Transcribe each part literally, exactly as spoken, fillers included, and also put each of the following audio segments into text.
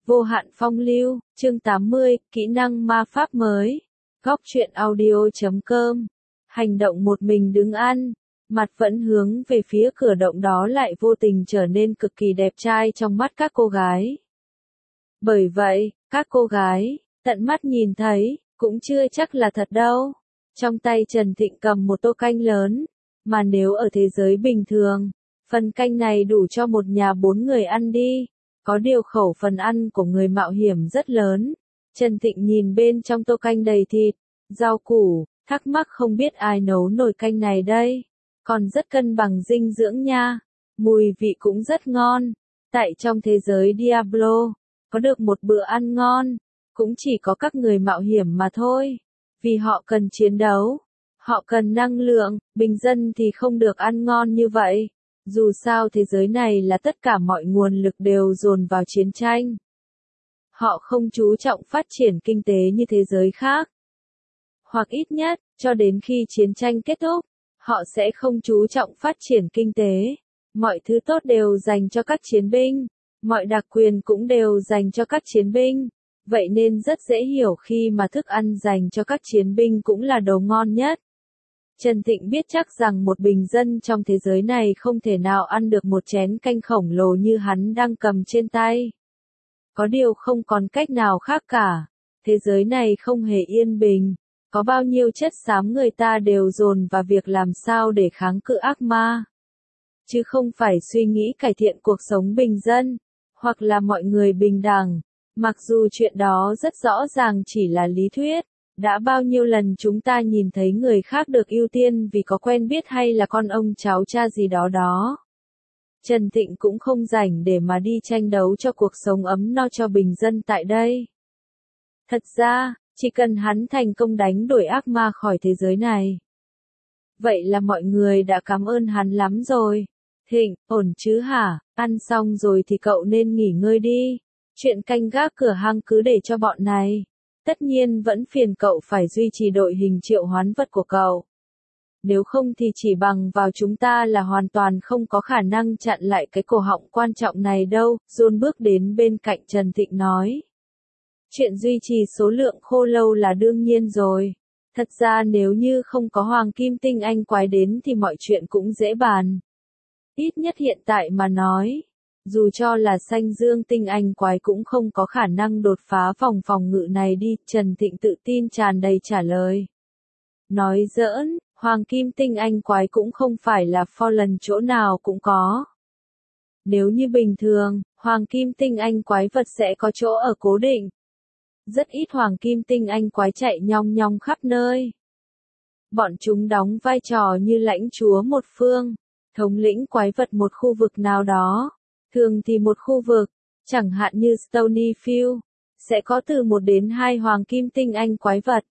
Vô hạn phong lưu, chương tám mươi, kỹ năng ma pháp mới. Góc truyện audio chấm com. Hành động một mình đứng ăn, mặt vẫn hướng về phía cửa động đó lại vô tình trở nên cực kỳ đẹp trai trong mắt các cô gái. Bởi vậy, các cô gái, tận mắt nhìn thấy, cũng chưa chắc là thật đâu. Trong tay Trần Thịnh cầm một tô canh lớn, mà nếu ở thế giới bình thường, phần canh này đủ cho một nhà bốn người ăn đi. Có điều khẩu phần ăn của người mạo hiểm rất lớn. Trần Thịnh nhìn bên trong tô canh đầy thịt, rau củ, thắc mắc không biết ai nấu nồi canh này đây. Còn rất cân bằng dinh dưỡng nha. Mùi vị cũng rất ngon. Tại trong thế giới Diablo, có được một bữa ăn ngon, cũng chỉ có các người mạo hiểm mà thôi. Vì họ cần chiến đấu, họ cần năng lượng, bình dân thì không được ăn ngon như vậy. Dù sao thế giới này là tất cả mọi nguồn lực đều dồn vào chiến tranh. Họ không chú trọng phát triển kinh tế như thế giới khác. Hoặc ít nhất, cho đến khi chiến tranh kết thúc, họ sẽ không chú trọng phát triển kinh tế. Mọi thứ tốt đều dành cho các chiến binh, mọi đặc quyền cũng đều dành cho các chiến binh. Vậy nên rất dễ hiểu khi mà thức ăn dành cho các chiến binh cũng là đồ ngon nhất. Trần Thịnh biết chắc rằng một bình dân trong thế giới này không thể nào ăn được một chén canh khổng lồ như hắn đang cầm trên tay. Có điều không còn cách nào khác cả. Thế giới này không hề yên bình. Có bao nhiêu chất xám người ta đều dồn vào việc làm sao để kháng cự ác ma. Chứ không phải suy nghĩ cải thiện cuộc sống bình dân, hoặc là mọi người bình đẳng. Mặc dù chuyện đó rất rõ ràng chỉ là lý thuyết. Đã bao nhiêu lần chúng ta nhìn thấy người khác được ưu tiên vì có quen biết hay là con ông cháu cha gì đó đó. Trần Thịnh cũng không rảnh để mà đi tranh đấu cho cuộc sống ấm no cho bình dân tại đây. Thật ra, chỉ cần hắn thành công đánh đuổi ác ma khỏi thế giới này. Vậy là mọi người đã cảm ơn hắn lắm rồi. Thịnh, ổn chứ hả? Ăn xong rồi thì cậu nên nghỉ ngơi đi. Chuyện canh gác cửa hang cứ để cho bọn này. Tất nhiên vẫn phiền cậu phải duy trì đội hình triệu hoán vật của cậu. Nếu không thì chỉ bằng vào chúng ta là hoàn toàn không có khả năng chặn lại cái cổ họng quan trọng này đâu, John bước đến bên cạnh Trần Thịnh nói. Chuyện duy trì số lượng khô lâu là đương nhiên rồi. Thật ra nếu như không có Hoàng Kim Tinh Anh quái đến thì mọi chuyện cũng dễ bàn. Ít nhất hiện tại mà nói. Dù cho là Xanh Dương Tinh Anh quái cũng không có khả năng đột phá vòng phòng ngự này đi, Trần Thịnh tự tin tràn đầy trả lời. Nói giỡn, Hoàng Kim Tinh Anh quái cũng không phải là Fallen chỗ nào cũng có. Nếu như bình thường, Hoàng Kim Tinh Anh quái vật sẽ có chỗ ở cố định. Rất ít Hoàng Kim Tinh Anh quái chạy nhong nhong khắp nơi. Bọn chúng đóng vai trò như lãnh chúa một phương, thống lĩnh quái vật một khu vực nào đó. Thường thì một khu vực, chẳng hạn như Stonyfield, sẽ có từ một đến hai Hoàng Kim Tinh Anh quái vật.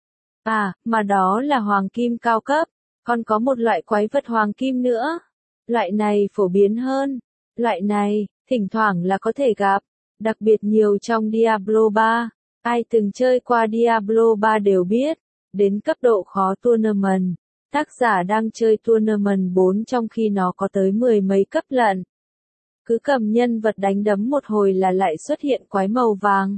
À, mà đó là Hoàng Kim cao cấp, còn có một loại quái vật Hoàng Kim nữa. Loại này phổ biến hơn. Loại này, thỉnh thoảng là có thể gặp, đặc biệt nhiều trong Diablo ba. Ai từng chơi qua Diablo ba đều biết, đến cấp độ khó tournament, tác giả đang chơi tournament bốn trong khi nó có tới mười mấy cấp lận. Cứ cầm nhân vật đánh đấm một hồi là lại xuất hiện quái màu vàng.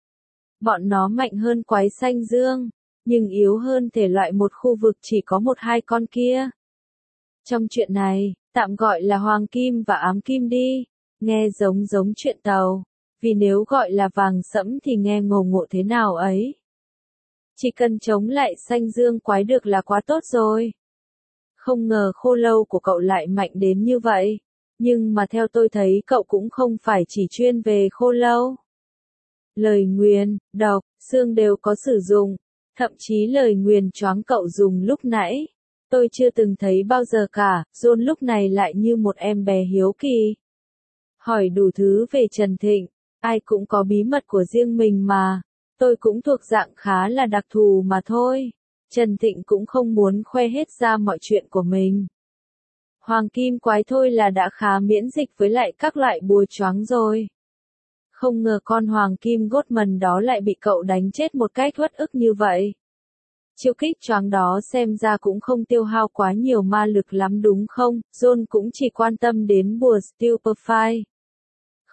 Bọn nó mạnh hơn quái xanh dương, nhưng yếu hơn thể loại một khu vực chỉ có một hai con kia. Trong chuyện này, tạm gọi là Hoàng Kim và Ám Kim đi, nghe giống giống chuyện tàu, vì nếu gọi là vàng sẫm thì nghe ngầu ngộ thế nào ấy. Chỉ cần chống lại xanh dương quái được là quá tốt rồi. Không ngờ khô lâu của cậu lại mạnh đến như vậy. Nhưng mà theo tôi thấy cậu cũng không phải chỉ chuyên về khô lâu. Lời nguyền, độc, xương đều có sử dụng. Thậm chí lời nguyền choáng cậu dùng lúc nãy. Tôi chưa từng thấy bao giờ cả, John lúc này lại như một em bé hiếu kỳ. Hỏi đủ thứ về Trần Thịnh, ai cũng có bí mật của riêng mình mà. Tôi cũng thuộc dạng khá là đặc thù mà thôi. Trần Thịnh cũng không muốn khoe hết ra mọi chuyện của mình. Hoàng Kim quái thôi là đã khá miễn dịch với lại các loại bùa choáng rồi. Không ngờ con Hoàng Kim Gottman đó lại bị cậu đánh chết một cách uất ức như vậy. Chiêu kích choáng đó xem ra cũng không tiêu hao quá nhiều ma lực lắm đúng không? John cũng chỉ quan tâm đến bùa Stupefy.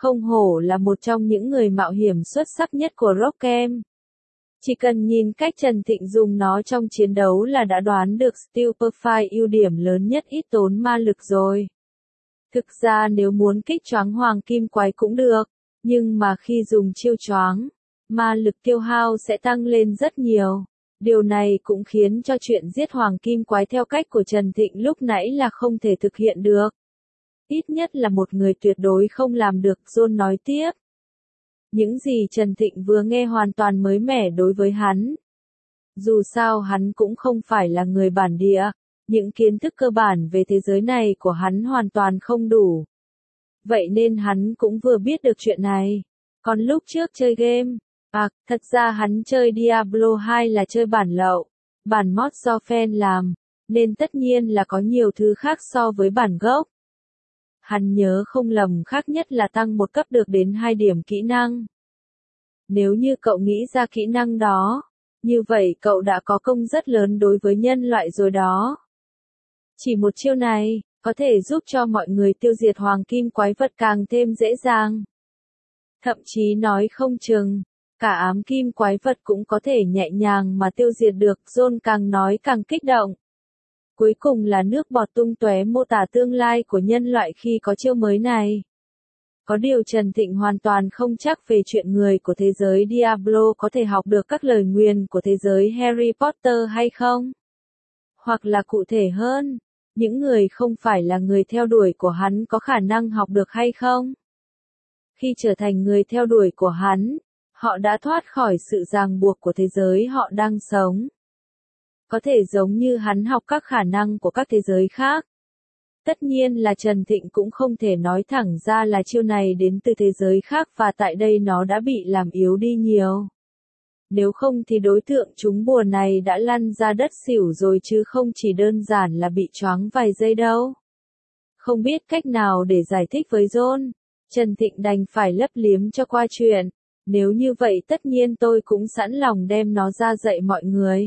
Không hổ là một trong những người mạo hiểm xuất sắc nhất của Rock'em. Chỉ cần nhìn cách Trần Thịnh dùng nó trong chiến đấu là đã đoán được Stupefy ưu điểm lớn nhất ít tốn ma lực rồi. Thực ra nếu muốn kích choáng hoàng kim quái cũng được, nhưng mà khi dùng chiêu choáng, ma lực tiêu hao sẽ tăng lên rất nhiều. Điều này cũng khiến cho chuyện giết hoàng kim quái theo cách của Trần Thịnh lúc nãy là không thể thực hiện được. Ít nhất là một người tuyệt đối không làm được, John nói tiếp. Những gì Trần Thịnh vừa nghe hoàn toàn mới mẻ đối với hắn. Dù sao hắn cũng không phải là người bản địa, những kiến thức cơ bản về thế giới này của hắn hoàn toàn không đủ. Vậy nên hắn cũng vừa biết được chuyện này. Còn lúc trước chơi game, à, thật ra hắn chơi Diablo hai là chơi bản lậu, bản mod do fan làm, nên tất nhiên là có nhiều thứ khác so với bản gốc. Hắn nhớ không lầm khác nhất là tăng một cấp được đến hai điểm kỹ năng. Nếu như cậu nghĩ ra kỹ năng đó, như vậy cậu đã có công rất lớn đối với nhân loại rồi đó. Chỉ một chiêu này, có thể giúp cho mọi người tiêu diệt hoàng kim quái vật càng thêm dễ dàng. Thậm chí nói không chừng, cả ám kim quái vật cũng có thể nhẹ nhàng mà tiêu diệt được, John càng nói càng kích động. Cuối cùng là nước bọt tung tóe mô tả tương lai của nhân loại khi có chiêu mới này. Có điều Trần Thịnh hoàn toàn không chắc về chuyện người của thế giới Diablo có thể học được các lời nguyền của thế giới Harry Potter hay không? Hoặc là cụ thể hơn, những người không phải là người theo đuổi của hắn có khả năng học được hay không? Khi trở thành người theo đuổi của hắn, họ đã thoát khỏi sự ràng buộc của thế giới họ đang sống. Có thể giống như hắn học các khả năng của các thế giới khác. Tất nhiên là Trần Thịnh cũng không thể nói thẳng ra là chiêu này đến từ thế giới khác và tại đây nó đã bị làm yếu đi nhiều. Nếu không thì đối tượng trúng bùa này đã lăn ra đất xỉu rồi chứ không chỉ đơn giản là bị choáng vài giây đâu. Không biết cách nào để giải thích với John, Trần Thịnh đành phải lấp liếm cho qua chuyện. Nếu như vậy tất nhiên tôi cũng sẵn lòng đem nó ra dạy mọi người.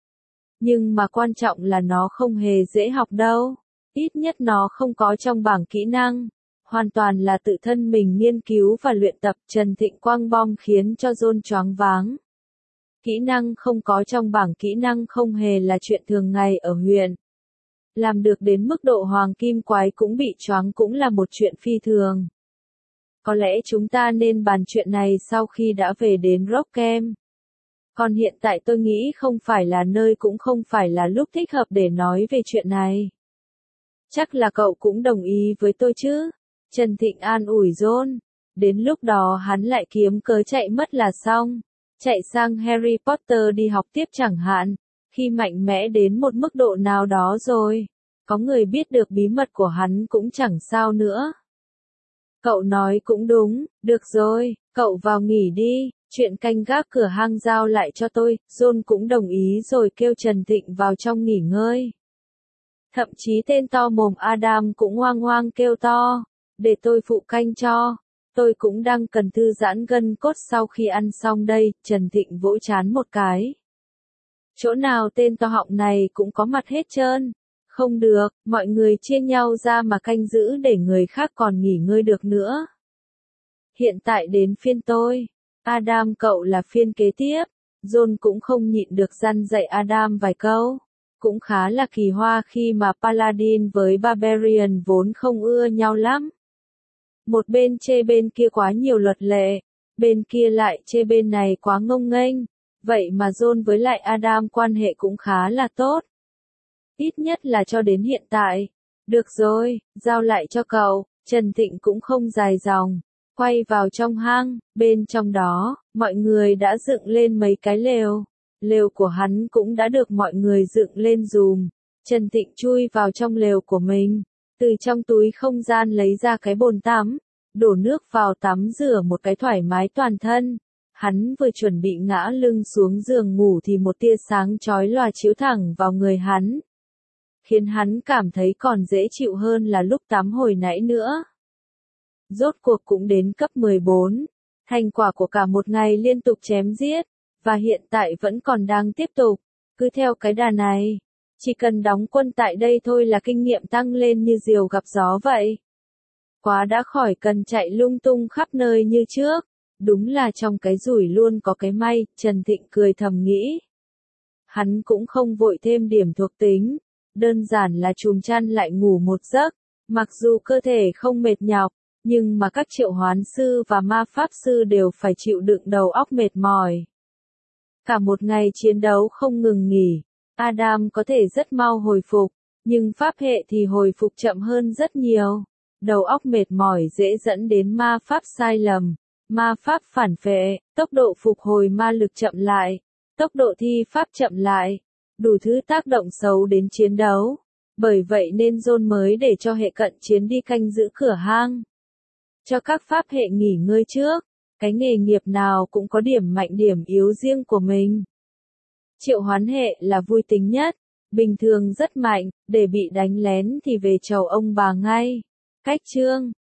Nhưng mà quan trọng là nó không hề dễ học đâu. Ít nhất nó không có trong bảng kỹ năng. Hoàn toàn là tự thân mình nghiên cứu và luyện tập. Trần Thịnh quăng bom khiến cho John choáng váng. Kỹ năng không có trong bảng kỹ năng không hề là chuyện thường ngày ở huyện. Làm được đến mức độ hoàng kim quái cũng bị choáng cũng là một chuyện phi thường. Có lẽ chúng ta nên bàn chuyện này sau khi đã về đến Rock'em. Còn hiện tại tôi nghĩ không phải là nơi cũng không phải là lúc thích hợp để nói về chuyện này. Chắc là cậu cũng đồng ý với tôi chứ? Trần Thịnh an ủi John. Đến lúc đó hắn lại kiếm cớ chạy mất là xong. Chạy sang Harry Potter đi học tiếp chẳng hạn. Khi mạnh mẽ đến một mức độ nào đó rồi, có người biết được bí mật của hắn cũng chẳng sao nữa. Cậu nói cũng đúng, được rồi, cậu vào nghỉ đi, chuyện canh gác cửa hang giao lại cho tôi. John cũng đồng ý rồi kêu Trần Thịnh vào trong nghỉ ngơi. Thậm chí tên to mồm Adam cũng hoang hoang kêu to, để tôi phụ canh cho. Tôi cũng đang cần thư giãn gân cốt sau khi ăn xong đây. Trần Thịnh vỗ trán một cái. Chỗ nào tên to họng này cũng có mặt hết trơn. Không được, mọi người chia nhau ra mà canh giữ để người khác còn nghỉ ngơi được nữa. Hiện tại đến phiên tôi. Adam cậu là phiên kế tiếp. John cũng không nhịn được răn dạy Adam vài câu. Cũng khá là kỳ hoa khi mà Paladin với Barbarian vốn không ưa nhau lắm. Một bên chê bên kia quá nhiều luật lệ, bên kia lại chê bên này quá ngông nghênh. Vậy mà John với lại Adam quan hệ cũng khá là tốt. Ít nhất là cho đến hiện tại. Được rồi, giao lại cho cậu. Trần Thịnh cũng không dài dòng. Quay vào trong hang, bên trong đó, mọi người đã dựng lên mấy cái lều. Lều của hắn cũng đã được mọi người dựng lên dùm. Trần Thịnh chui vào trong lều của mình. Từ trong túi không gian lấy ra cái bồn tắm. Đổ nước vào tắm rửa một cái thoải mái toàn thân. Hắn vừa chuẩn bị ngã lưng xuống giường ngủ thì một tia sáng chói lòa chiếu thẳng vào người hắn. Khiến hắn cảm thấy còn dễ chịu hơn là lúc tắm hồi nãy nữa. Rốt cuộc cũng đến cấp mười bốn. Thành quả của cả một ngày liên tục chém giết. Và hiện tại vẫn còn đang tiếp tục. Cứ theo cái đà này. Chỉ cần đóng quân tại đây thôi là kinh nghiệm tăng lên như diều gặp gió vậy. quá đã khỏi cần chạy lung tung khắp nơi như trước. Đúng là trong cái rủi luôn có cái may, Trần Thịnh cười thầm nghĩ. Hắn cũng không vội thêm điểm thuộc tính, đơn giản là chùm chăn lại ngủ một giấc, mặc dù cơ thể không mệt nhọc, nhưng mà các triệu hoán sư và ma pháp sư đều phải chịu đựng đầu óc mệt mỏi. Cả một ngày chiến đấu không ngừng nghỉ, Adam có thể rất mau hồi phục, nhưng pháp hệ thì hồi phục chậm hơn rất nhiều. Đầu óc mệt mỏi dễ dẫn đến ma pháp sai lầm, ma pháp phản phệ, tốc độ phục hồi ma lực chậm lại, tốc độ thi pháp chậm lại, đủ thứ tác động xấu đến chiến đấu. Bởi vậy nên John mới để cho hệ cận chiến đi canh giữ cửa hang. Cho các pháp hệ nghỉ ngơi trước, cái nghề nghiệp nào cũng có điểm mạnh điểm yếu riêng của mình. Triệu hoán hệ là vui tính nhất, bình thường rất mạnh, để bị đánh lén thì về chầu ông bà ngay. Cách chương